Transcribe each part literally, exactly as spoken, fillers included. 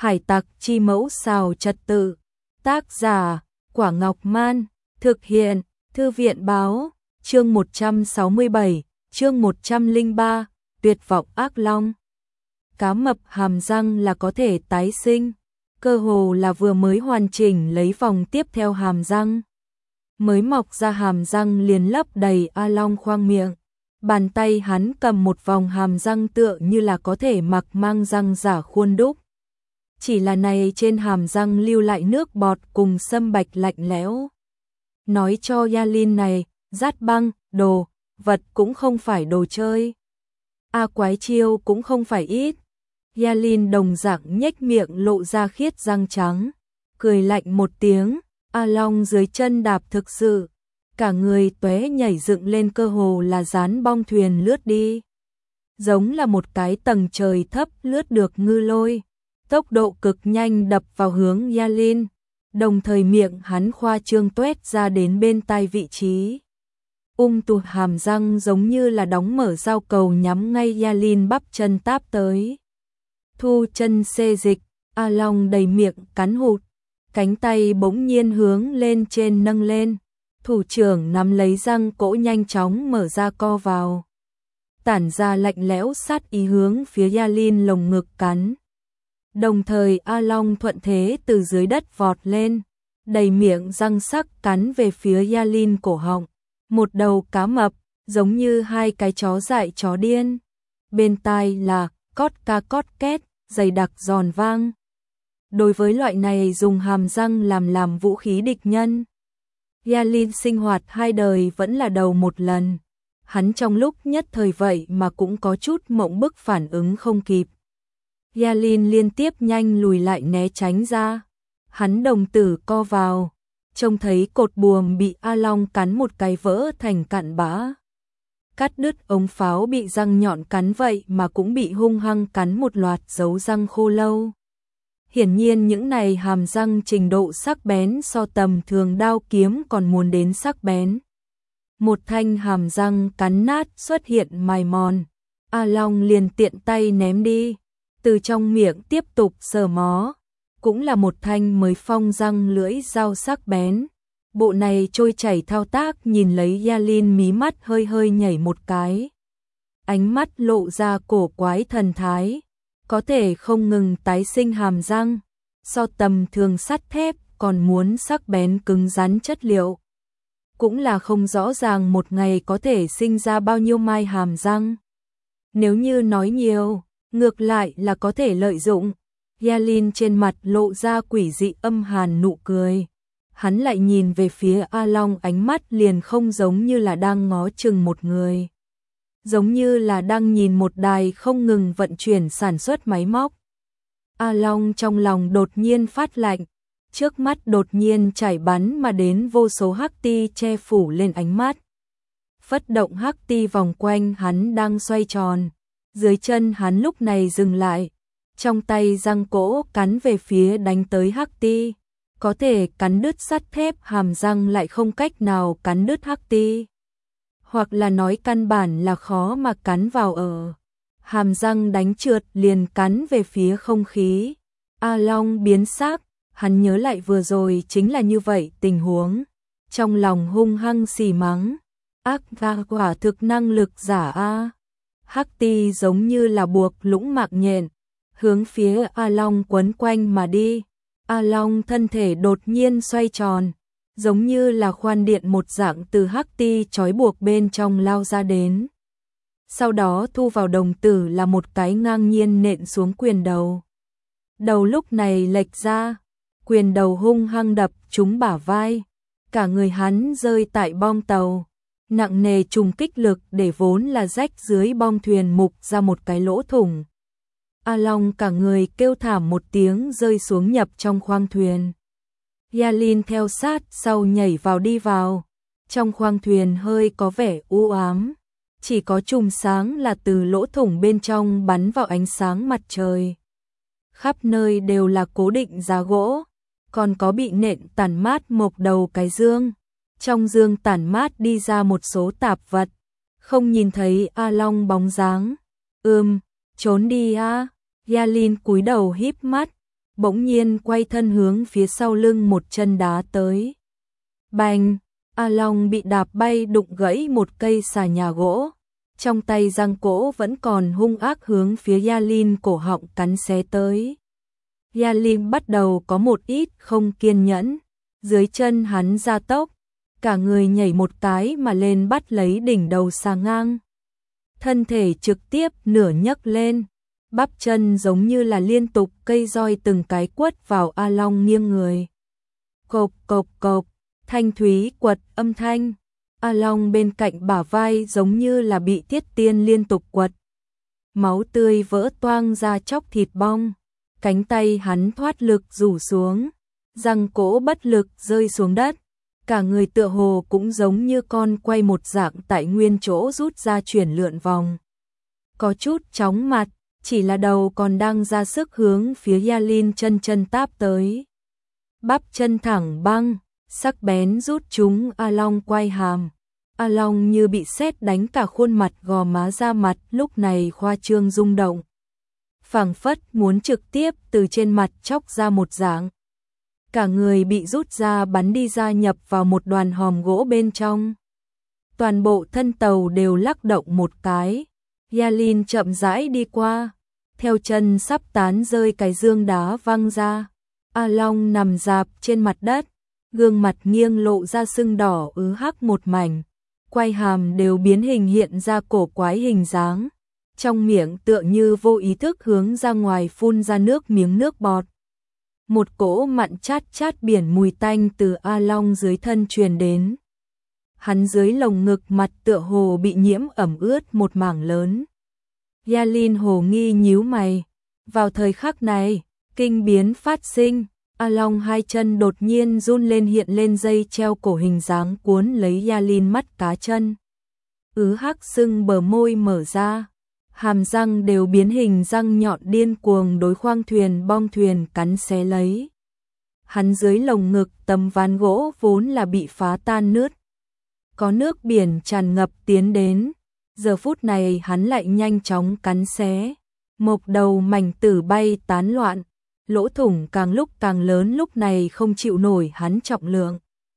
Hải tặc chi mẫu xào trật tự. Tác giả, Quả Ngọc Man. Thực hiện, Thư viện báo. Chương một trăm sáu mươi bảy, chương một trăm lẻ ba, tuyệt vọng ác long. Cá mập hàm răng là có thể tái sinh, cơ hồ là vừa mới hoàn chỉnh lấy vòng tiếp theo hàm răng. Mới mọc ra hàm răng liền lấp đầy A Long khoang miệng. Bàn tay hắn cầm một vòng hàm răng tựa như là có thể mặc mang răng giả khuôn đúc. Chỉ là này trên hàm răng lưu lại nước bọt cùng sâm bạch lạnh lẽo. Nói cho Yalin này, rát băng, đồ, vật cũng không phải đồ chơi. A quái chiêu cũng không phải ít. Yalin đồng dạng nhếch miệng lộ ra khiết răng trắng. Cười lạnh một tiếng, A Long dưới chân đạp thực sự. Cả người tóe nhảy dựng lên cơ hồ là dán bong thuyền lướt đi. Giống là một cái tầng trời thấp lướt được ngư lôi. Tốc độ cực nhanh đập vào hướng Yalin. Đồng thời miệng hắn khoa trương tuét ra đến bên tai vị trí. Ung tụt hàm răng giống như là đóng mở dao cầu nhắm ngay Yalin bắp chân táp tới. Thu chân xê dịch, A Long đầy miệng cắn hụt. Cánh tay bỗng nhiên hướng lên trên nâng lên. Thủ trưởng nắm lấy răng cỗ nhanh chóng mở ra co vào. Tản ra lạnh lẽo sát ý hướng phía Yalin lồng ngực cắn. Đồng thời A Long thuận thế từ dưới đất vọt lên, đầy miệng răng sắc cắn về phía Yalin cổ họng. Một đầu cá mập, giống như hai cái chó dại chó điên. Bên tai là cót ca cót két, dày đặc giòn vang. Đối với loại này dùng hàm răng làm làm vũ khí địch nhân. Yalin sinh hoạt hai đời vẫn là đầu một lần. Hắn trong lúc nhất thời vậy mà cũng có chút mộng bức phản ứng không kịp. Yalin liên tiếp nhanh lùi lại né tránh ra. Hắn đồng tử co vào, trông thấy cột buồm bị A Long cắn một cái vỡ thành cặn bã. Cắt đứt ống pháo bị răng nhọn cắn vậy mà cũng bị hung hăng cắn một loạt dấu răng khô lâu. Hiển nhiên những này hàm răng trình độ sắc bén so tầm thường đao kiếm còn muốn đến sắc bén. Một thanh hàm răng cắn nát xuất hiện mài mòn. A Long liền tiện tay ném đi. Từ trong miệng tiếp tục sờ mó. Cũng là một thanh mới phong răng lưỡi dao sắc bén. Bộ này trôi chảy thao tác nhìn lấy Yalin mí mắt hơi hơi nhảy một cái. Ánh mắt lộ ra cổ quái thần thái. Có thể không ngừng tái sinh hàm răng. So tầm thường sắt thép còn muốn sắc bén cứng rắn chất liệu. Cũng là không rõ ràng một ngày có thể sinh ra bao nhiêu mai hàm răng. Nếu như nói nhiều, ngược lại là có thể lợi dụng. Yalin trên mặt lộ ra quỷ dị âm hàn nụ cười. Hắn lại nhìn về phía A Long, ánh mắt liền không giống như là đang ngó chừng một người. Giống như là đang nhìn một đài không ngừng vận chuyển sản xuất máy móc. A Long trong lòng đột nhiên phát lạnh. Trước mắt đột nhiên chảy bắn mà đến vô số hắc ti che phủ lên ánh mắt. Phất động hắc ti vòng quanh hắn đang xoay tròn. Dưới chân hắn lúc này dừng lại. Trong tay răng cỗ cắn về phía đánh tới hắc ti. Có thể cắn đứt sắt thép, hàm răng lại không cách nào cắn đứt hắc ti. Hoặc là nói căn bản là khó mà cắn vào ở. Hàm răng đánh trượt liền cắn về phía không khí. A Long biến sắc, hắn nhớ lại vừa rồi chính là như vậy tình huống. Trong lòng hung hăng xì mắng. Ác ga quả thực năng lực giả A. Hắc ti giống như là buộc lũng mạc nhện. Hướng phía A Long quấn quanh mà đi. A Long thân thể đột nhiên xoay tròn. Giống như là khoan điện một dạng từ hắc ti trói buộc bên trong lao ra đến. Sau đó thu vào đồng tử là một cái ngang nhiên nện xuống quyền đầu. Đầu lúc này lệch ra. Quyền đầu hung hăng đập trúng bả vai. Cả người hắn rơi tại bong tàu. Nặng nề trùng kích lực để vốn là rách dưới bong thuyền mục ra một cái lỗ thủng. A Long cả người kêu thảm một tiếng rơi xuống nhập trong khoang thuyền. Yalin theo sát sau nhảy vào đi vào. Trong khoang thuyền hơi có vẻ u ám. Chỉ có chùm sáng là từ lỗ thủng bên trong bắn vào ánh sáng mặt trời. Khắp nơi đều là cố định giá gỗ. Còn có bị nện tản mát mộc đầu cái dương. Trong dương tản mát đi ra một số tạp vật. Không nhìn thấy A Long bóng dáng. Ừm, trốn đi a. Yalin cúi đầu híp mắt. bỗng nhiên quay thân hướng phía sau lưng một chân đá tới. Bành, A Long bị đạp bay đụng gãy một cây xà nhà gỗ, trong tay răng cỗ vẫn còn hung ác hướng phía Yalin cổ họng cắn xé tới. Yalin bắt đầu có một ít không kiên nhẫn, dưới chân hắn gia tốc, cả người nhảy một cái mà lên bắt lấy đỉnh đầu xà ngang. Thân thể trực tiếp nửa nhấc lên, bắp chân giống như là liên tục cây roi từng cái quất vào A Long nghiêng người. Cộp cộp cộp, thanh thúy quật âm thanh, A Long bên cạnh bả vai giống như là bị Tiết Tiên liên tục quật. Máu tươi vỡ toang ra chóc thịt bong, cánh tay hắn thoát lực rủ xuống, răng cỗ bất lực rơi xuống đất. Cả người tựa hồ cũng giống như con quay một dạng tại nguyên chỗ rút ra chuyển lượn vòng. Có chút chóng mặt, chỉ là đầu còn đang ra sức hướng phía Yalin chân chân táp tới. Bắp chân thẳng băng, sắc bén rút chúng A Long quay hàm. A Long như bị sét đánh cả khuôn mặt gò má da mặt lúc này khoa trương rung động. Phảng phất muốn trực tiếp từ trên mặt chóc ra một dạng. Cả người bị rút ra bắn đi ra nhập vào một đoàn hòm gỗ bên trong. Toàn bộ thân tàu đều lắc động một cái. Yalin chậm rãi đi qua, theo chân sắp tán rơi cái dương đá văng ra. A Long nằm rạp trên mặt đất, gương mặt nghiêng lộ ra sưng đỏ ứ hắc một mảnh, quay hàm đều biến hình hiện ra cổ quái hình dáng. Trong miệng tựa như vô ý thức hướng ra ngoài phun ra nước miếng nước bọt. Một cỗ mặn chát chát biển mùi tanh từ A Long dưới thân truyền đến. Hắn dưới lồng ngực mặt tựa hồ bị nhiễm ẩm ướt một mảng lớn. Yalin hồ nghi nhíu mày. Vào thời khắc này, kinh biến phát sinh, A Long hai chân đột nhiên run lên hiện lên dây treo cổ hình dáng cuốn lấy Yalin mắt cá chân. Ứ hắc sưng bờ môi mở ra. Hàm răng đều biến hình răng nhọn điên cuồng đối khoang thuyền bong thuyền cắn xé lấy. Hắn dưới lồng ngực tấm ván gỗ vốn là bị phá tan nứt. Có nước biển tràn ngập tiến đến. Giờ phút này hắn lại nhanh chóng cắn xé. Mộc đầu mảnh tử bay tán loạn. Lỗ thủng càng lúc càng lớn lúc này không chịu nổi hắn trọng lượng.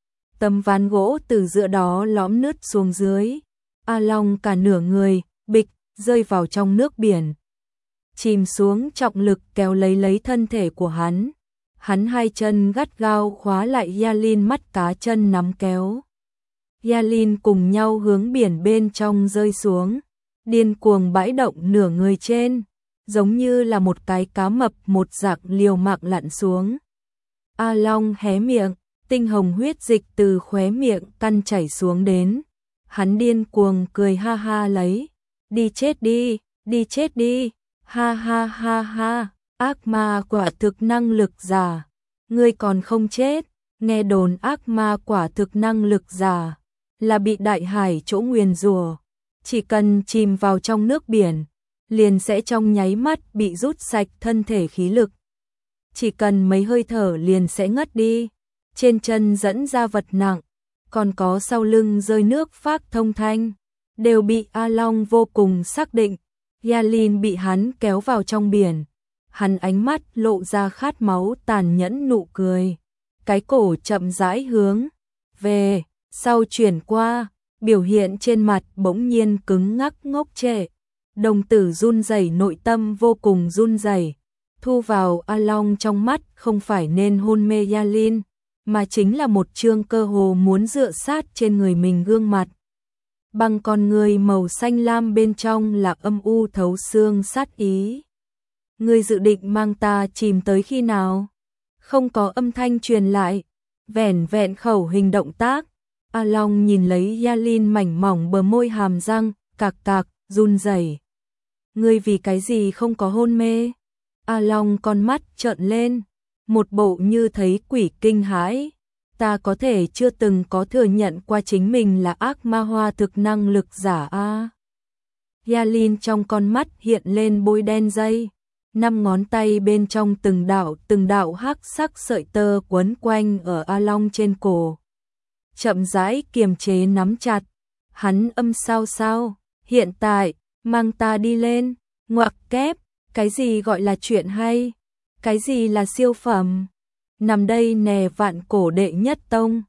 Tấm ván gỗ từ giữa đó lõm nứt xuống dưới. A Long cả nửa người, bịch, rơi vào trong nước biển. Chìm xuống trọng lực kéo lấy lấy thân thể của hắn. Hắn hai chân gắt gao khóa lại Yalin mắt cá chân nắm kéo. Yalin cùng nhau hướng biển bên trong rơi xuống. Điên cuồng bãi động nửa người trên. Giống như là một cái cá mập một dạng liều mạng lặn xuống. A Long hé miệng, tinh hồng huyết dịch từ khóe miệng căn chảy xuống đến. Hắn điên cuồng cười ha ha lấy. Đi chết đi, đi chết đi, ha ha ha ha, ác ma quả thực năng lực giả, ngươi còn không chết, nghe đồn ác ma quả thực năng lực giả, là bị đại hải chỗ nguyền rủa, chỉ cần chìm vào trong nước biển, liền sẽ trong nháy mắt bị rút sạch thân thể khí lực. Chỉ cần mấy hơi thở liền sẽ ngất đi, trên chân dẫn ra vật nặng, còn có sau lưng rơi nước phác thông thanh. Đều bị A Long vô cùng xác định. Yalin bị hắn kéo vào trong biển. Hắn ánh mắt lộ ra khát máu tàn nhẫn nụ cười. Cái cổ chậm rãi hướng về, sau chuyển qua, biểu hiện trên mặt bỗng nhiên cứng ngắc ngốc trệ. Đồng tử run rẩy nội tâm vô cùng run rẩy. Thu vào A Long trong mắt không phải nên hôn mê Yalin, mà chính là một trương cơ hồ muốn dựa sát trên người mình gương mặt. Bằng con người màu xanh lam bên trong là âm u thấu xương sát ý. Ngươi dự định mang ta chìm tới khi nào? Không có âm thanh truyền lại, vẻn vẹn khẩu hình động tác. A Long nhìn lấy Yalin mảnh mỏng bờ môi hàm răng, cạc cạc, run rẩy. Ngươi vì cái gì không có hôn mê? A Long con mắt trợn lên, một bộ như thấy quỷ kinh hãi. Ta có thể chưa từng có thừa nhận qua chính mình là ác ma hoa thực năng lực giả a. À. Yalin trong con mắt hiện lên bôi đen dây, năm ngón tay bên trong từng đạo từng đạo hắc sắc sợi tơ quấn quanh ở A Long trên cổ. Chậm rãi kiềm chế nắm chặt, hắn âm sao sao, hiện tại, mang ta đi lên, ngoặc kép, cái gì gọi là chuyện hay, Cái gì là siêu phẩm? Nằm đây nè, vạn cổ đệ nhất tông.